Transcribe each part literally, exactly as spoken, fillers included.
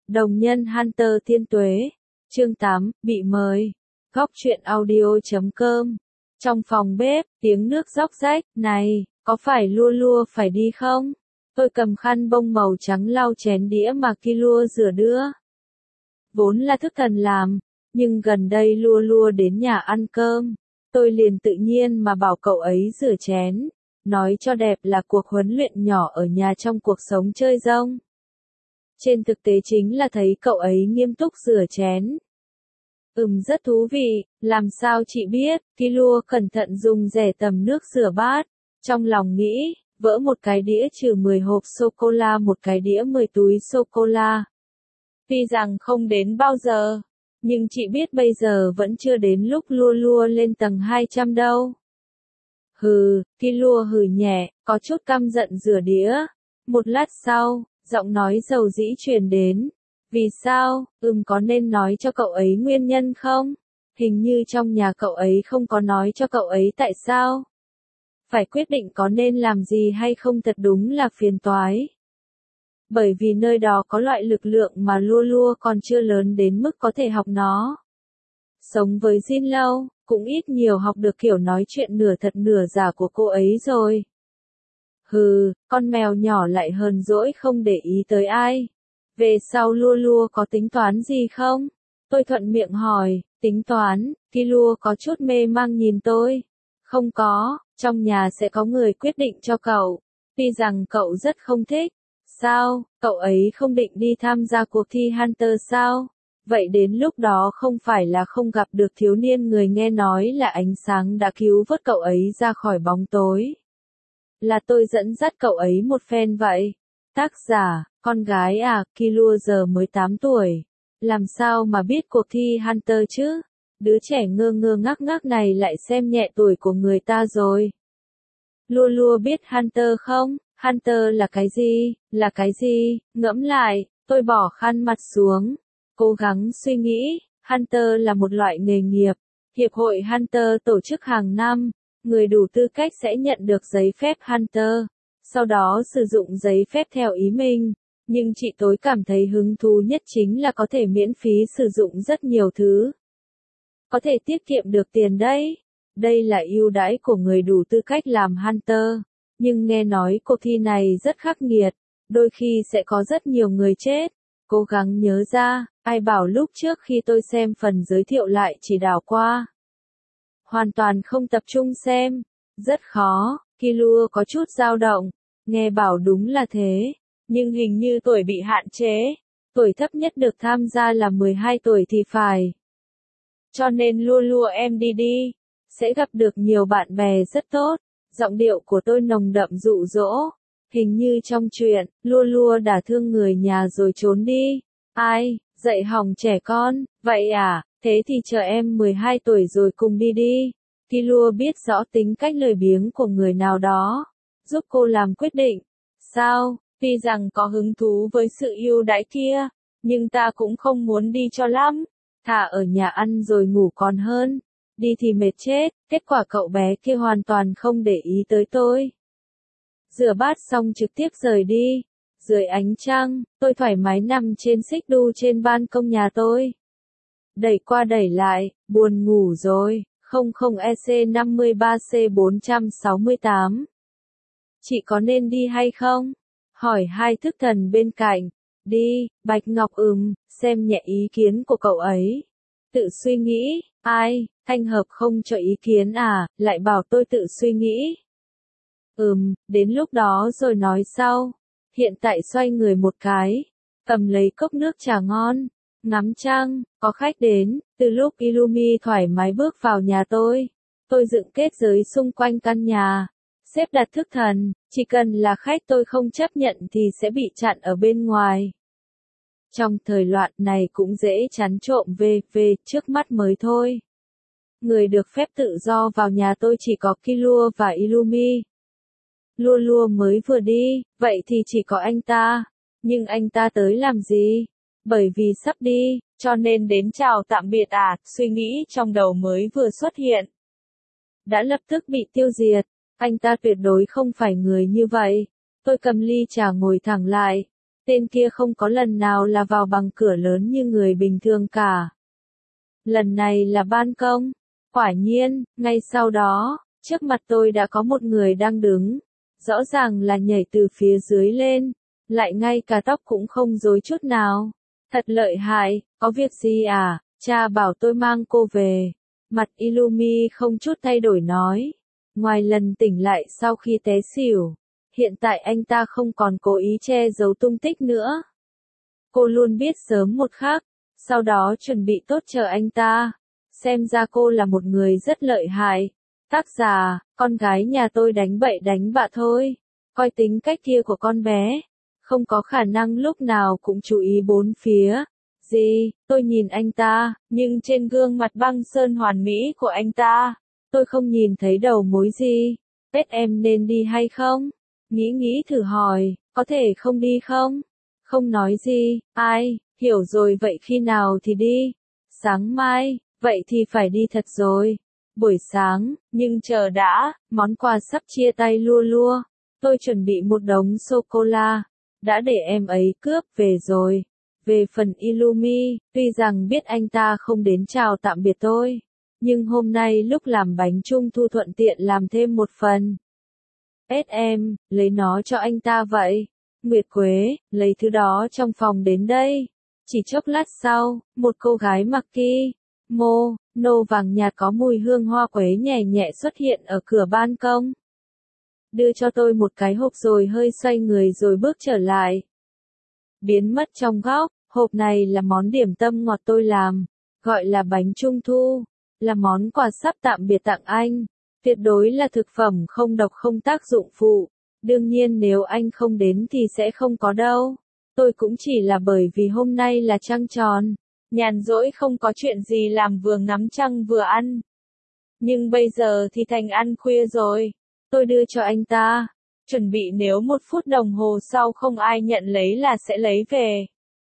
Đồng nhân Hunter Thiên Tuế. Chương tám, bị mời. Góc truyện audio chấm com. Trong phòng bếp, tiếng nước róc rách, này, có phải lua lua phải đi không? Tôi cầm khăn bông màu trắng lau chén đĩa mà Ki Lua rửa đưa. Vốn là thức thần làm, nhưng gần đây lua lua đến nhà ăn cơm. Tôi liền tự nhiên mà bảo cậu ấy rửa chén. Nói cho đẹp là cuộc huấn luyện nhỏ ở nhà trong cuộc sống chơi rông. Trên thực tế chính là thấy cậu ấy nghiêm túc rửa chén. Ừm rất thú vị, làm sao chị biết, Ki Lua cẩn thận dùng rẻ tầm nước rửa bát. Trong lòng nghĩ, vỡ một cái đĩa trừ mười hộp sô-cô-la một cái đĩa mười túi sô-cô-la. Tuy rằng không đến bao giờ, nhưng chị biết bây giờ vẫn chưa đến lúc lua lua lên tầng hai trăm đâu. Hừ, Ki Lua hừ nhẹ, có chút căm giận rửa đĩa. Một lát sau, giọng nói dầu dĩ truyền đến. Vì sao, ừm có nên nói cho cậu ấy nguyên nhân không? Hình như trong nhà cậu ấy không có nói cho cậu ấy tại sao. Phải quyết định có nên làm gì hay không thật đúng là phiền toái. Bởi vì nơi đó có loại lực lượng mà lua lua còn chưa lớn đến mức có thể học nó. Sống với Jin lâu, cũng ít nhiều học được kiểu nói chuyện nửa thật nửa giả của cô ấy rồi. Hừ, con mèo nhỏ lại hờn dỗi không để ý tới ai. Về sau lua lua có tính toán gì không? Tôi thuận miệng hỏi, tính toán, Ki Lua có chút mê mang nhìn tôi. Không có, trong nhà sẽ có người quyết định cho cậu. Tuy rằng cậu rất không thích. Sao, cậu ấy không định đi tham gia cuộc thi Hunter sao? Vậy đến lúc đó không phải là không gặp được thiếu niên người nghe nói là ánh sáng đã cứu vớt cậu ấy ra khỏi bóng tối. Là tôi dẫn dắt cậu ấy một phen vậy. Tác giả, con gái à, Ki Lua giờ mới tám tuổi. Làm sao mà biết cuộc thi Hunter chứ? Đứa trẻ ngơ ngơ ngác ngác này lại xem nhẹ tuổi của người ta rồi. Lua lua biết Hunter không? Hunter là cái gì? Là cái gì? Ngẫm lại, tôi bỏ khăn mặt xuống. Cố gắng suy nghĩ, Hunter là một loại nghề nghiệp. Hiệp hội Hunter tổ chức hàng năm, người đủ tư cách sẽ nhận được giấy phép Hunter. Sau đó sử dụng giấy phép theo ý mình. Nhưng chị tối cảm thấy hứng thú nhất chính là có thể miễn phí sử dụng rất nhiều thứ. Có thể tiết kiệm được tiền đấy. Đây là ưu đãi của người đủ tư cách làm Hunter. Nhưng nghe nói cuộc thi này rất khắc nghiệt. Đôi khi sẽ có rất nhiều người chết. Cố gắng nhớ ra, ai bảo lúc trước khi tôi xem phần giới thiệu lại chỉ đảo qua. Hoàn toàn không tập trung xem. Rất khó, Ki Lua có chút dao động. Nghe bảo đúng là thế. Nhưng hình như tuổi bị hạn chế. Tuổi thấp nhất được tham gia là mười hai tuổi thì phải. Cho nên lua lua em đi đi. Sẽ gặp được nhiều bạn bè rất tốt. Giọng điệu của tôi nồng đậm dụ dỗ. Hình như trong chuyện, lua lua đả thương người nhà rồi trốn đi. Ai, dạy hỏng trẻ con, vậy à, thế thì chờ em mười hai tuổi rồi cùng đi đi. Ki Lua biết rõ tính cách lười biếng của người nào đó. Giúp cô làm quyết định. Sao, tuy rằng có hứng thú với sự ưu đãi kia, nhưng ta cũng không muốn đi cho lắm. Thà ở nhà ăn rồi ngủ còn hơn. Đi thì mệt chết, kết quả cậu bé kia hoàn toàn không để ý tới tôi. Rửa bát xong trực tiếp rời đi. Dưới ánh trăng, tôi thoải mái nằm trên xích đu trên ban công nhà tôi. Đẩy qua đẩy lại, buồn ngủ rồi, không không E C năm ba C bốn sáu tám. Chị có nên đi hay không? Hỏi hai thức thần bên cạnh. Đi, Bạch Ngọc ừm, xem nhẹ ý kiến của cậu ấy. Tự suy nghĩ, ai, Thanh Hợp không cho ý kiến à, lại bảo tôi tự suy nghĩ. Ừm, đến lúc đó rồi nói sau. Hiện tại xoay người một cái, cầm lấy cốc nước trà ngon, ngắm trăng, có khách đến, từ lúc Illumi thoải mái bước vào nhà tôi. Tôi dựng kết giới xung quanh căn nhà, xếp đặt thức thần, chỉ cần là khách tôi không chấp nhận thì sẽ bị chặn ở bên ngoài. Trong thời loạn này cũng dễ chắn trộm về về trước mắt mới thôi. Người được phép tự do vào nhà tôi chỉ có Ki Lua và Illumi. Lua lua mới vừa đi, vậy thì chỉ có anh ta. Nhưng anh ta tới làm gì? Bởi vì sắp đi, cho nên đến chào tạm biệt à, suy nghĩ trong đầu mới vừa xuất hiện. Đã lập tức bị tiêu diệt, anh ta tuyệt đối không phải người như vậy. Tôi cầm ly trà ngồi thẳng lại. tên kia không có lần nào là vào bằng cửa lớn như người bình thường cả. Lần này là ban công. Quả nhiên, ngay sau đó, trước mặt tôi đã có một người đang đứng. Rõ ràng là nhảy từ phía dưới lên, lại ngay cả tóc cũng không rối chút nào. Thật lợi hại, có việc gì à, cha bảo tôi mang cô về. Mặt Illumi không chút thay đổi nói. Ngoài lần tỉnh lại sau khi té xỉu, hiện tại anh ta không còn cố ý che giấu tung tích nữa. Cô luôn biết sớm một khắc, sau đó chuẩn bị tốt chờ anh ta. Xem ra cô là một người rất lợi hại. Tác giả, con gái nhà tôi đánh bậy đánh bạ thôi. Coi tính cách kia của con bé. Không có khả năng lúc nào cũng chú ý bốn phía. Gì, tôi nhìn anh ta, nhưng trên gương mặt băng sơn hoàn mỹ của anh ta, tôi không nhìn thấy đầu mối gì. Pet em nên đi hay không? Nghĩ nghĩ thử hỏi, có thể không đi không? Không nói gì, ai, hiểu rồi vậy khi nào thì đi? Sáng mai, vậy thì phải đi thật rồi. Buổi sáng, nhưng chờ đã, món quà sắp chia tay lua lua. Tôi chuẩn bị một đống sô-cô-la, đã để em ấy cướp về rồi. Về phần Illumi, tuy rằng biết anh ta không đến chào tạm biệt tôi, nhưng hôm nay lúc làm bánh trung thu thuận tiện làm thêm một phần. ét em, lấy nó cho anh ta vậy. Nguyệt Quế, lấy thứ đó trong phòng đến đây. Chỉ chốc lát sau, một cô gái mặc ki mô nô vàng nhạt có mùi hương hoa quế nhẹ nhẹ xuất hiện ở cửa ban công. Đưa cho tôi một cái hộp rồi hơi xoay người rồi bước trở lại. Biến mất trong góc, hộp này là món điểm tâm ngọt tôi làm, gọi là bánh trung thu, là món quà sắp tạm biệt tặng anh. Tuyệt đối là thực phẩm không độc không tác dụng phụ. Đương nhiên nếu anh không đến thì sẽ không có đâu. Tôi cũng chỉ là bởi vì hôm nay là trăng tròn. Nhàn rỗi không có chuyện gì làm vừa ngắm trăng vừa ăn. Nhưng bây giờ thì thành ăn khuya rồi. Tôi đưa cho anh ta. Chuẩn bị nếu một phút đồng hồ sau không ai nhận lấy là sẽ lấy về.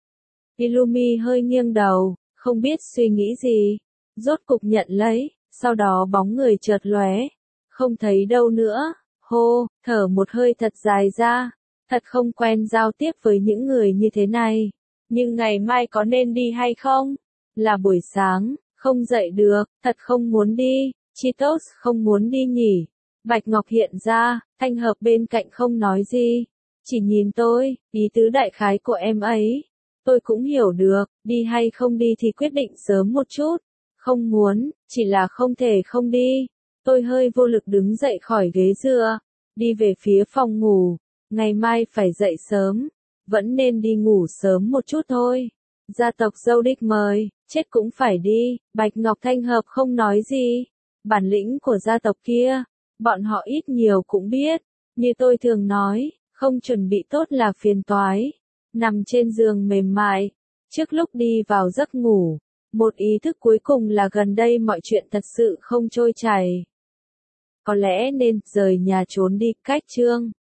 Illumi hơi nghiêng đầu, không biết suy nghĩ gì. Rốt cục nhận lấy, sau đó bóng người chợt lóe. Không thấy đâu nữa. Hô, thở một hơi thật dài ra. Thật không quen giao tiếp với những người như thế này. Nhưng ngày mai có nên đi hay không? Là buổi sáng, không dậy được, thật không muốn đi. Cheetos không muốn đi nhỉ. Bạch Ngọc hiện ra, Thanh Hợp bên cạnh không nói gì. Chỉ nhìn tôi, ý tứ đại khái của em ấy. Tôi cũng hiểu được, đi hay không đi thì quyết định sớm một chút. Không muốn, chỉ là không thể không đi. Tôi hơi vô lực đứng dậy khỏi ghế dựa, đi về phía phòng ngủ. Ngày mai phải dậy sớm, vẫn nên đi ngủ sớm một chút thôi. Gia tộc dâu đích mời, chết cũng phải đi. Bạch Ngọc Thanh Hợp không nói gì. Bản lĩnh của gia tộc kia, bọn họ ít nhiều cũng biết. Như tôi thường nói, không chuẩn bị tốt là phiền toái. Nằm trên giường mềm mại, trước lúc đi vào giấc ngủ, một ý thức cuối cùng là gần đây mọi chuyện thật sự không trôi chảy. Có lẽ nên rời nhà trốn đi cách chương.